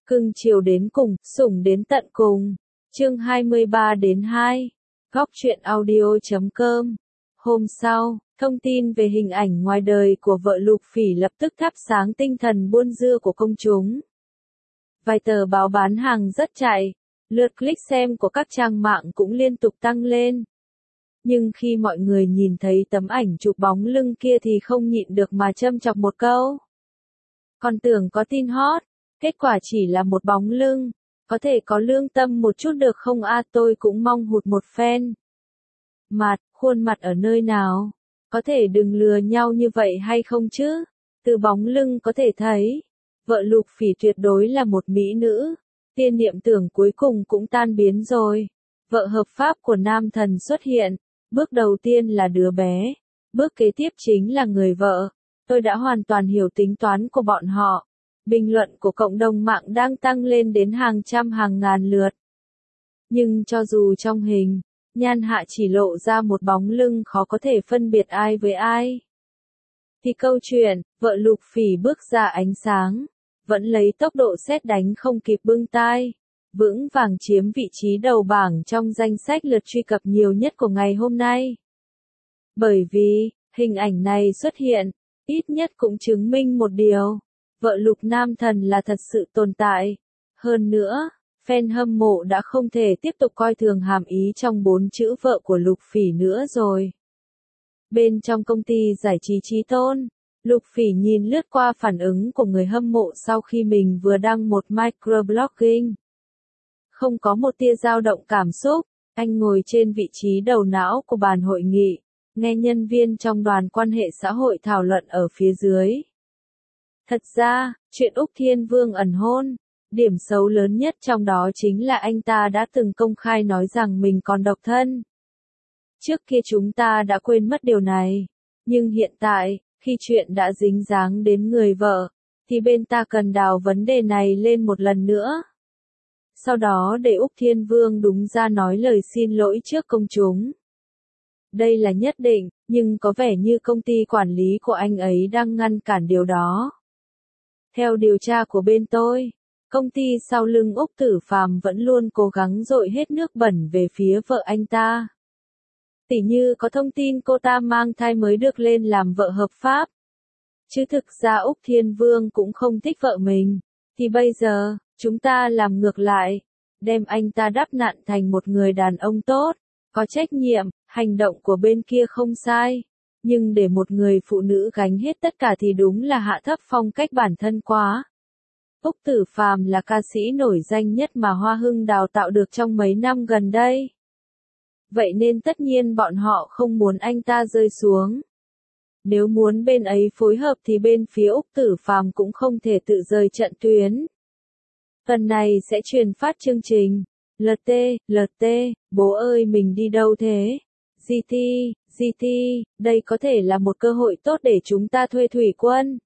Cưng chiều đến cùng, sủng đến tận cùng. Chương 23-2. Góc truyện audio.com. Hôm sau, thông tin về hình ảnh ngoài đời của vợ Lục Phỉ lập tức thắp sáng tinh thần buôn dưa của công chúng. Vài tờ báo bán hàng rất chạy, lượt click xem của các trang mạng cũng liên tục tăng lên. Nhưng khi mọi người nhìn thấy tấm ảnh chụp bóng lưng kia thì không nhịn được mà châm chọc một câu. Còn tưởng có tin hot, kết quả chỉ là một bóng lưng. Có thể có lương tâm một chút được không a? Tôi cũng mong hụt một phen. Khuôn mặt ở nơi nào? Có thể đừng lừa nhau như vậy hay không chứ? Từ bóng lưng có thể thấy, vợ Lục Phỉ tuyệt đối là một mỹ nữ. Tiên niệm tưởng cuối cùng cũng tan biến rồi. Vợ hợp pháp của nam thần xuất hiện. Bước đầu tiên là đứa bé. Bước kế tiếp chính là người vợ. Tôi đã hoàn toàn hiểu tính toán của bọn họ. Bình luận của cộng đồng mạng đang tăng lên đến hàng trăm hàng ngàn lượt. Nhưng cho dù trong hình, nhan hạ chỉ lộ ra một bóng lưng khó có thể phân biệt ai với ai. Thì câu chuyện, vợ Lục Phỉ bước ra ánh sáng, vẫn lấy tốc độ sét đánh không kịp bưng tai, vững vàng chiếm vị trí đầu bảng trong danh sách lượt truy cập nhiều nhất của ngày hôm nay. Bởi vì, hình ảnh này xuất hiện, ít nhất cũng chứng minh một điều. Vợ Lục nam thần là thật sự tồn tại. Hơn nữa, fan hâm mộ đã không thể tiếp tục coi thường hàm ý trong 4 chữ vợ của Lục Phỉ nữa rồi. Bên trong công ty giải trí Chí Tôn, Lục Phỉ nhìn lướt qua phản ứng của người hâm mộ sau khi mình vừa đăng một microblogging. Không có một tia dao động cảm xúc, anh ngồi trên vị trí đầu não của bàn hội nghị, nghe nhân viên trong đoàn quan hệ xã hội thảo luận ở phía dưới. Thật ra, chuyện Úc Thiên Vương ẩn hôn, điểm xấu lớn nhất trong đó chính là anh ta đã từng công khai nói rằng mình còn độc thân. Trước kia chúng ta đã quên mất điều này, nhưng hiện tại, khi chuyện đã dính dáng đến người vợ, thì bên ta cần đào vấn đề này lên một lần nữa. Sau đó để Úc Thiên Vương đúng ra nói lời xin lỗi trước công chúng. Đây là nhất định, nhưng có vẻ như công ty quản lý của anh ấy đang ngăn cản điều đó. Theo điều tra của bên tôi, công ty sau lưng Úc Tử Phàm vẫn luôn cố gắng dội hết nước bẩn về phía vợ anh ta. Tỉ như có thông tin cô ta mang thai mới được lên làm vợ hợp pháp. Chứ thực ra Úc Thiên Vương cũng không thích vợ mình. Thì bây giờ, chúng ta làm ngược lại. Đem anh ta đắp nặn thành một người đàn ông tốt, có trách nhiệm, hành động của bên kia không sai. Nhưng để một người phụ nữ gánh hết tất cả thì đúng là hạ thấp phong cách bản thân quá. Úc Tử Phàm là ca sĩ nổi danh nhất mà Hoa Hưng đào tạo được trong mấy năm gần đây. Vậy nên tất nhiên bọn họ không muốn anh ta rơi xuống. Nếu muốn bên ấy phối hợp thì bên phía Úc Tử Phàm cũng không thể tự rời trận tuyến. Tuần này sẽ truyền phát chương trình. LT, bố ơi mình đi đâu thế? GT, đây có thể là một cơ hội tốt để chúng ta thuê thủy quân.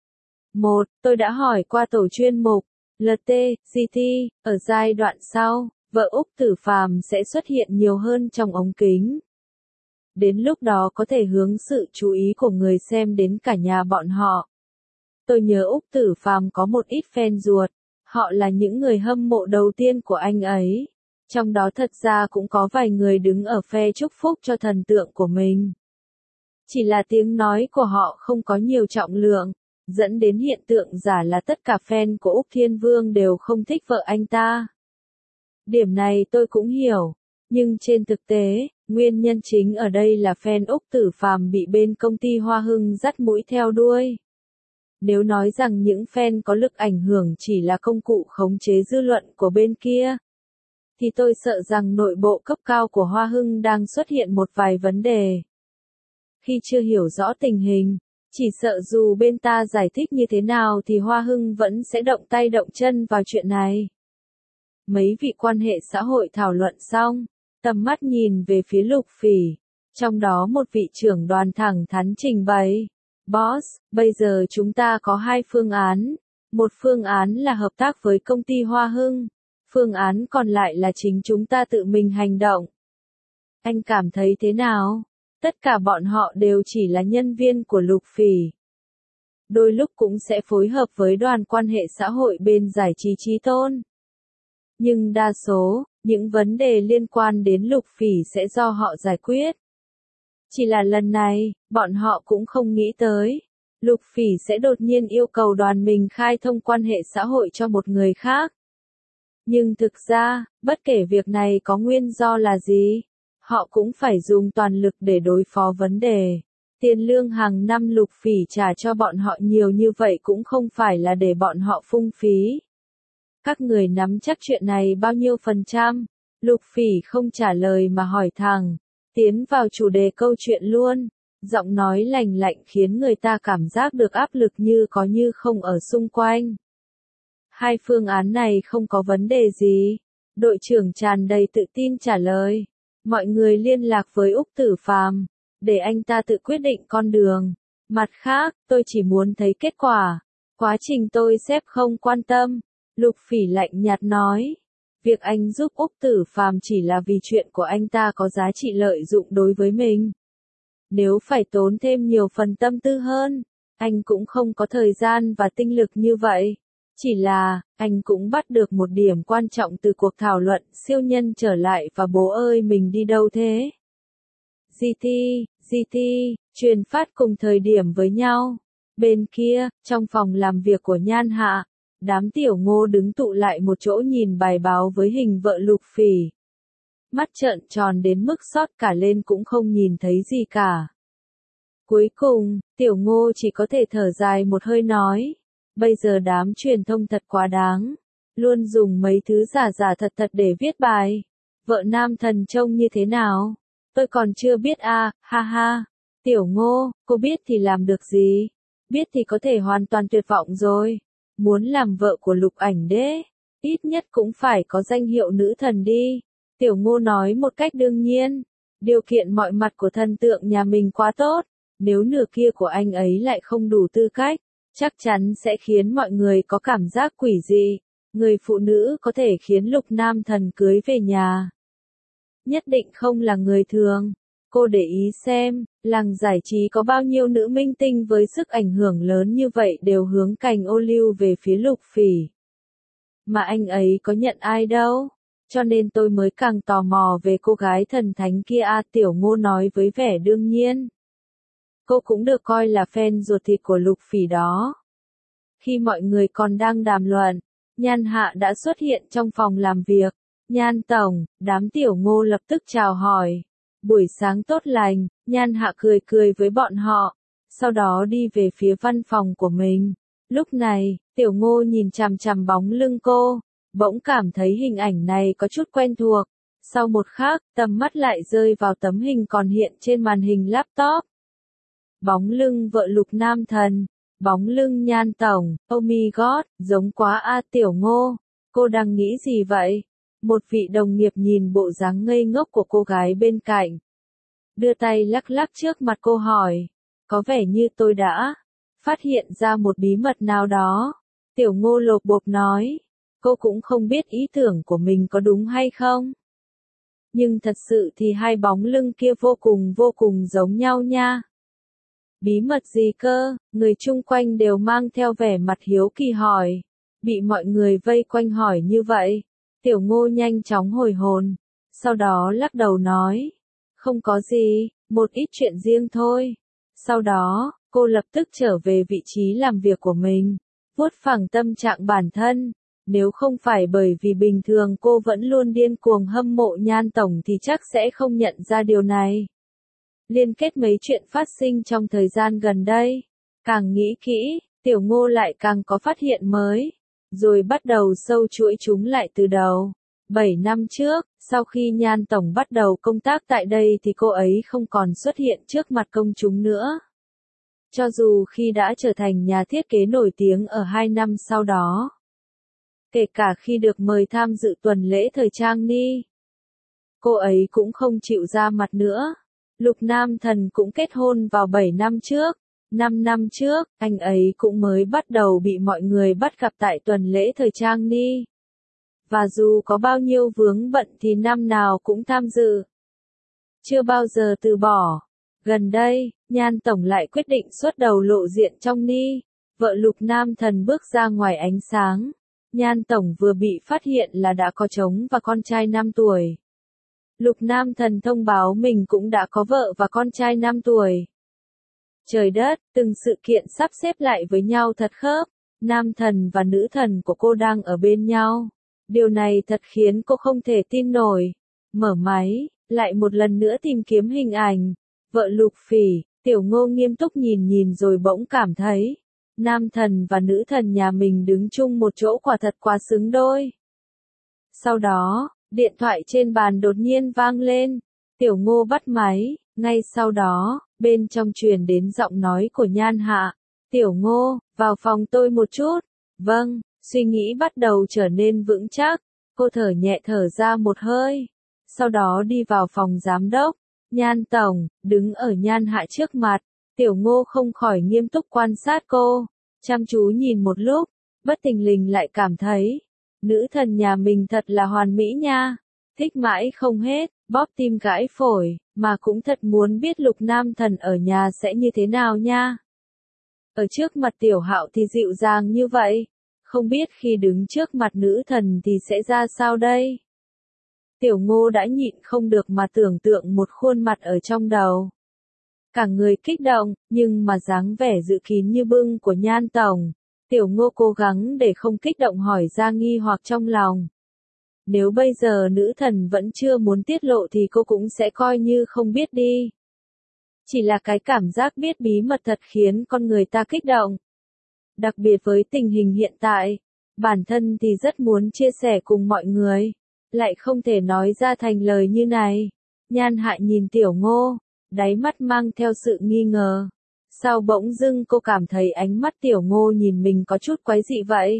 Tôi đã hỏi qua tổ chuyên mục, GT, ở giai đoạn sau, vợ Úc Tử Phàm sẽ xuất hiện nhiều hơn trong ống kính. Đến lúc đó có thể hướng sự chú ý của người xem đến cả nhà bọn họ. Tôi nhớ Úc Tử Phàm có một ít fan ruột, họ là những người hâm mộ đầu tiên của anh ấy. Trong đó thật ra cũng có vài người đứng ở phe chúc phúc cho thần tượng của mình. Chỉ là tiếng nói của họ không có nhiều trọng lượng, dẫn đến hiện tượng giả là tất cả fan của Úc Thiên Vương đều không thích vợ anh ta. Điểm này tôi cũng hiểu, nhưng trên thực tế, nguyên nhân chính ở đây là fan Úc Tử Phàm bị bên công ty Hoa Hưng dắt mũi theo đuôi. Nếu nói rằng những fan có lực ảnh hưởng chỉ là công cụ khống chế dư luận của bên kia, thì tôi sợ rằng nội bộ cấp cao của Hoa Hưng đang xuất hiện một vài vấn đề. Khi chưa hiểu rõ tình hình, chỉ sợ dù bên ta giải thích như thế nào thì Hoa Hưng vẫn sẽ động tay động chân vào chuyện này. Mấy vị quan hệ xã hội thảo luận xong, tầm mắt nhìn về phía Lục Phỉ, trong đó một vị trưởng đoàn thẳng thắn trình bày. Boss, bây giờ chúng ta có 2 phương án. Một phương án là hợp tác với công ty Hoa Hưng. Phương án còn lại là chính chúng ta tự mình hành động. Anh cảm thấy thế nào? Tất cả bọn họ đều chỉ là nhân viên của Lục Phỉ. đôi lúc cũng sẽ phối hợp với đoàn quan hệ xã hội bên giải trí Chí Tôn. Nhưng đa số, những vấn đề liên quan đến Lục Phỉ sẽ do họ giải quyết. Chỉ là lần này, bọn họ cũng không nghĩ tới. Lục Phỉ sẽ đột nhiên yêu cầu đoàn mình khai thông quan hệ xã hội cho một người khác. Nhưng thực ra, bất kể việc này có nguyên do là gì, họ cũng phải dùng toàn lực để đối phó vấn đề. Tiền lương hàng năm Lục Phỉ trả cho bọn họ nhiều như vậy cũng không phải là để bọn họ phung phí. Các người nắm chắc chuyện này bao nhiêu %? Lục Phỉ không trả lời mà hỏi thẳng, tiến vào chủ đề câu chuyện luôn. Giọng nói lành lạnh khiến người ta cảm giác được áp lực như có như không ở xung quanh. Hai phương án này không có vấn đề gì. Đội trưởng tràn đầy tự tin trả lời. Mọi người liên lạc với Úc Tử Phàm, để anh ta tự quyết định con đường. Mặt khác, tôi chỉ muốn thấy kết quả. Quá trình tôi xếp không quan tâm. Lục Phỉ lạnh nhạt nói. Việc anh giúp Úc Tử Phàm chỉ là vì chuyện của anh ta có giá trị lợi dụng đối với mình. Nếu phải tốn thêm nhiều phần tâm tư hơn, anh cũng không có thời gian và tinh lực như vậy. Chỉ là, anh cũng bắt được một điểm quan trọng từ cuộc thảo luận siêu nhân trở lại và bố ơi mình đi đâu thế? GT, truyền phát cùng thời điểm với nhau. Bên kia, trong phòng làm việc của Nhan Hạ, đám tiểu ngô đứng tụ lại một chỗ nhìn bài báo với hình vợ Lục Phỉ. Mắt trợn tròn đến mức sót cả lên cũng không nhìn thấy gì cả. Cuối cùng, tiểu ngô chỉ có thể thở dài một hơi nói. Bây giờ đám truyền thông thật quá đáng. Luôn dùng mấy thứ giả giả thật thật để viết bài. Vợ nam thần trông như thế nào? Tôi còn chưa biết à, ha ha. Tiểu ngô, cô biết thì làm được gì? Biết thì có thể hoàn toàn tuyệt vọng rồi. Muốn làm vợ của Lục Ảnh Đế, ít nhất cũng phải có danh hiệu nữ thần đi. Tiểu ngô nói một cách đương nhiên. Điều kiện mọi mặt của thần tượng nhà mình quá tốt. Nếu nửa kia của anh ấy lại không đủ tư cách, chắc chắn sẽ khiến mọi người có cảm giác quỷ dị. Người phụ nữ có thể khiến Lục Nam Thần cưới về nhà. Nhất định không là người thường. Cô để ý xem, làng giải trí có bao nhiêu nữ minh tinh với sức ảnh hưởng lớn như vậy đều hướng cành ô liu về phía Lục Phỉ. Mà anh ấy có nhận ai đâu. Cho nên tôi mới càng tò mò về cô gái thần thánh kia à, Tiểu Ngô nói với vẻ đương nhiên. Cô cũng được coi là fan ruột thịt của Lục Phỉ đó. Khi mọi người còn đang đàm luận, Nhan Hạ đã xuất hiện trong phòng làm việc. Nhan Tổng, đám Tiểu Ngô lập tức chào hỏi. Buổi sáng tốt lành, Nhan Hạ cười cười với bọn họ, sau đó đi về phía văn phòng của mình. Lúc này, Tiểu Ngô nhìn chằm chằm bóng lưng cô, bỗng cảm thấy hình ảnh này có chút quen thuộc. Sau một khắc, tầm mắt lại rơi vào tấm hình còn hiện trên màn hình laptop. Bóng lưng vợ Lục Nam Thần, bóng lưng Nhan Tổng, oh my god, giống quá a Tiểu Ngô, cô đang nghĩ gì vậy? Một vị đồng nghiệp nhìn bộ dáng ngây ngốc của cô gái bên cạnh. Đưa tay lắc lắc trước mặt cô hỏi, có vẻ như tôi đã phát hiện ra một bí mật nào đó. Tiểu Ngô lột bột nói, cô cũng không biết ý tưởng của mình có đúng hay không. Nhưng thật sự thì hai bóng lưng kia vô cùng giống nhau nha. Bí mật gì cơ? Người chung quanh đều mang theo vẻ mặt hiếu kỳ hỏi. Bị mọi người vây quanh hỏi như vậy, Tiểu Ngô nhanh chóng hồi hồn, sau đó lắc đầu nói, không có gì, một ít chuyện riêng thôi. Sau đó, cô lập tức trở về vị trí làm việc của mình, vuốt phẳng tâm trạng bản thân. Nếu không phải bởi vì bình thường cô vẫn luôn điên cuồng hâm mộ Nhan Tổng thì chắc sẽ không nhận ra điều này. Liên kết mấy chuyện phát sinh trong thời gian gần đây. Càng nghĩ kỹ, Tiểu Ngô lại càng có phát hiện mới. Rồi bắt đầu sâu chuỗi chúng lại từ đầu. 7 năm trước, sau khi Nhan Tổng bắt đầu công tác tại đây thì cô ấy không còn xuất hiện trước mặt công chúng nữa. Cho dù khi đã trở thành nhà thiết kế nổi tiếng ở 2 năm sau đó. Kể cả khi được mời tham dự tuần lễ thời trang Ni. Cô ấy cũng không chịu ra mặt nữa. Lục Nam Thần cũng kết hôn vào 7 năm trước. 5 năm trước, anh ấy cũng mới bắt đầu bị mọi người bắt gặp tại tuần lễ thời trang Ni. Và dù có bao nhiêu vướng bận thì năm nào cũng tham dự. Chưa bao giờ từ bỏ. Gần đây, Nhan Tổng lại quyết định xuất đầu lộ diện trong Ni. vợ Lục Nam Thần bước ra ngoài ánh sáng. Nhan Tổng vừa bị phát hiện là đã có chồng và con trai 5 tuổi. Lục Nam Thần thông báo mình cũng đã có vợ và con trai 5 tuổi. Trời đất, từng sự kiện sắp xếp lại với nhau thật khớp. Nam thần và nữ thần của cô đang ở bên nhau. Điều này thật khiến cô không thể tin nổi. Mở máy, lại một lần nữa tìm kiếm hình ảnh. Vợ Lục Phỉ, Tiểu Ngô nghiêm túc nhìn rồi bỗng cảm thấy. Nam thần và nữ thần nhà mình đứng chung một chỗ quả thật quá xứng đôi. Sau đó, điện thoại trên bàn đột nhiên vang lên. Tiểu Ngô bắt máy, ngay sau đó, bên trong truyền đến giọng nói của Nhan Hạ. Tiểu Ngô, vào phòng tôi một chút. Vâng, suy nghĩ bắt đầu trở nên vững chắc. Cô thở nhẹ thở ra một hơi. Sau đó đi vào phòng giám đốc. Nhan Tổng, đứng ở Nhan Hạ trước mặt. Tiểu Ngô không khỏi nghiêm túc quan sát cô. Chăm chú nhìn một lúc, bất thình lình lại cảm thấy. Nữ thần nhà mình thật là hoàn mỹ nha. Thích mãi không hết, bóp tim gãi phổi, mà cũng thật muốn biết Lục Nam Thần ở nhà sẽ như thế nào nha. Ở trước mặt Tiểu Hạo thì dịu dàng như vậy, không biết khi đứng trước mặt nữ thần thì sẽ ra sao đây? Tiểu Ngô đã nhịn không được mà tưởng tượng một khuôn mặt ở trong đầu. Cả người kích động, nhưng mà dáng vẻ dự kín như bưng của Nhan Tổng. Tiểu Ngô cố gắng để không kích động hỏi ra nghi hoặc trong lòng. Nếu bây giờ nữ thần vẫn chưa muốn tiết lộ thì cô cũng sẽ coi như không biết đi. Chỉ là cái cảm giác biết bí mật thật khiến con người ta kích động. Đặc biệt với tình hình hiện tại, bản thân thì rất muốn chia sẻ cùng mọi người, lại không thể nói ra thành lời như này. Nhan Hạ nhìn Tiểu Ngô, đáy mắt mang theo sự nghi ngờ. Sao bỗng dưng cô cảm thấy ánh mắt Tiểu Ngô nhìn mình có chút quái dị vậy?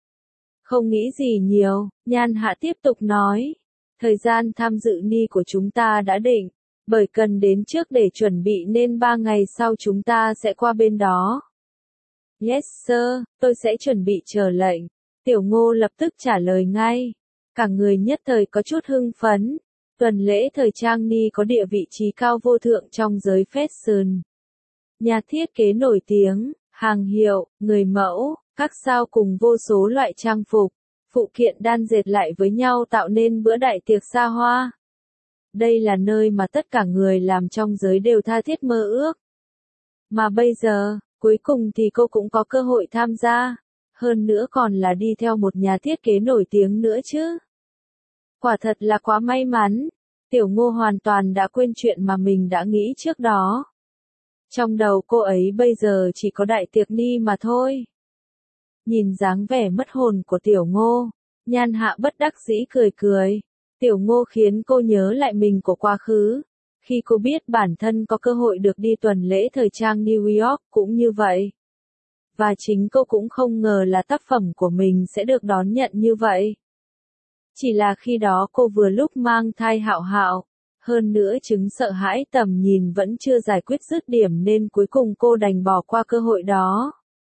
Không nghĩ gì nhiều, Nhan Hạ tiếp tục nói. Thời gian tham dự ni của chúng ta đã định, bởi cần đến trước để chuẩn bị nên 3 ngày sau chúng ta sẽ qua bên đó. Yes sir, tôi sẽ chuẩn bị chờ lệnh. Tiểu Ngô lập tức trả lời ngay. Cả người nhất thời có chút hưng phấn. Tuần lễ thời trang ni có địa vị trí cao vô thượng trong giới fashion. Nhà thiết kế nổi tiếng, hàng hiệu, người mẫu, các sao cùng vô số loại trang phục, phụ kiện đan dệt lại với nhau tạo nên bữa đại tiệc xa hoa. Đây là nơi mà tất cả người làm trong giới đều tha thiết mơ ước. Mà bây giờ, cuối cùng thì cô cũng có cơ hội tham gia. Hơn nữa còn là đi theo một nhà thiết kế nổi tiếng nữa chứ. Quả thật là quá may mắn. Tiểu Ngô hoàn toàn đã quên chuyện mà mình đã nghĩ trước đó. Trong đầu cô ấy bây giờ chỉ có đại tiệc ni mà thôi. Nhìn dáng vẻ mất hồn của Tiểu Ngô, Nhan Hạ bất đắc dĩ cười cười. Tiểu Ngô khiến cô nhớ lại mình của quá khứ. Khi cô biết bản thân có cơ hội được đi tuần lễ thời trang New York cũng như vậy. Và chính cô cũng không ngờ là tác phẩm của mình sẽ được đón nhận như vậy. Chỉ là khi đó cô vừa lúc mang thai Hạo Hạo. Hơn nữa chứng sợ hãi tầm nhìn vẫn chưa giải quyết dứt điểm nên cuối cùng cô đành bỏ qua cơ hội đó.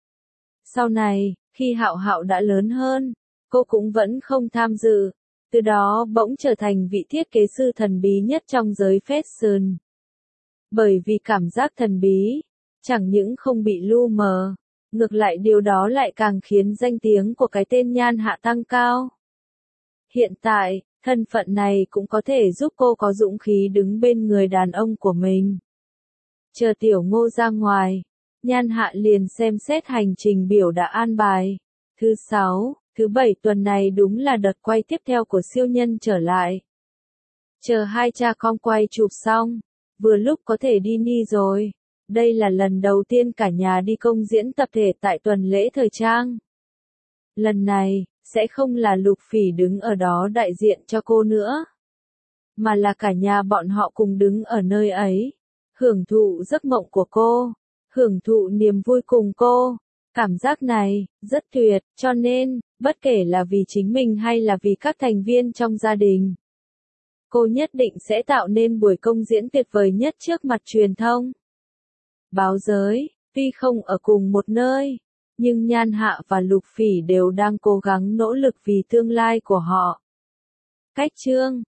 Sau này, khi Hạo Hạo đã lớn hơn, cô cũng vẫn không tham dự. Từ đó bỗng trở thành vị thiết kế sư thần bí nhất trong giới fashion. Bởi vì cảm giác thần bí, chẳng những không bị lu mờ, ngược lại điều đó lại càng khiến danh tiếng của cái tên Nhan Hạ tăng cao. Hiện tại, thân phận này cũng có thể giúp cô có dũng khí đứng bên người đàn ông của mình. Chờ Tiểu Ngô ra ngoài, Nhan Hạ liền xem xét hành trình biểu đã an bài. Thứ 6, thứ 7 tuần này đúng là đợt quay tiếp theo của siêu nhân trở lại. Chờ hai cha con quay chụp xong, vừa lúc có thể đi ni rồi. Đây là lần đầu tiên cả nhà đi công diễn tập thể tại tuần lễ thời trang. Lần này, sẽ không là Lục Phỉ đứng ở đó đại diện cho cô nữa, mà là cả nhà bọn họ cùng đứng ở nơi ấy, hưởng thụ giấc mộng của cô, hưởng thụ niềm vui cùng cô. Cảm giác này, rất tuyệt, cho nên, bất kể là vì chính mình hay là vì các thành viên trong gia đình, cô nhất định sẽ tạo nên buổi công diễn tuyệt vời nhất trước mặt truyền thông. Báo giới, tuy không ở cùng một nơi, nhưng Nhan Hạ và Lục Phỉ đều đang cố gắng nỗ lực vì tương lai của họ. Cách chương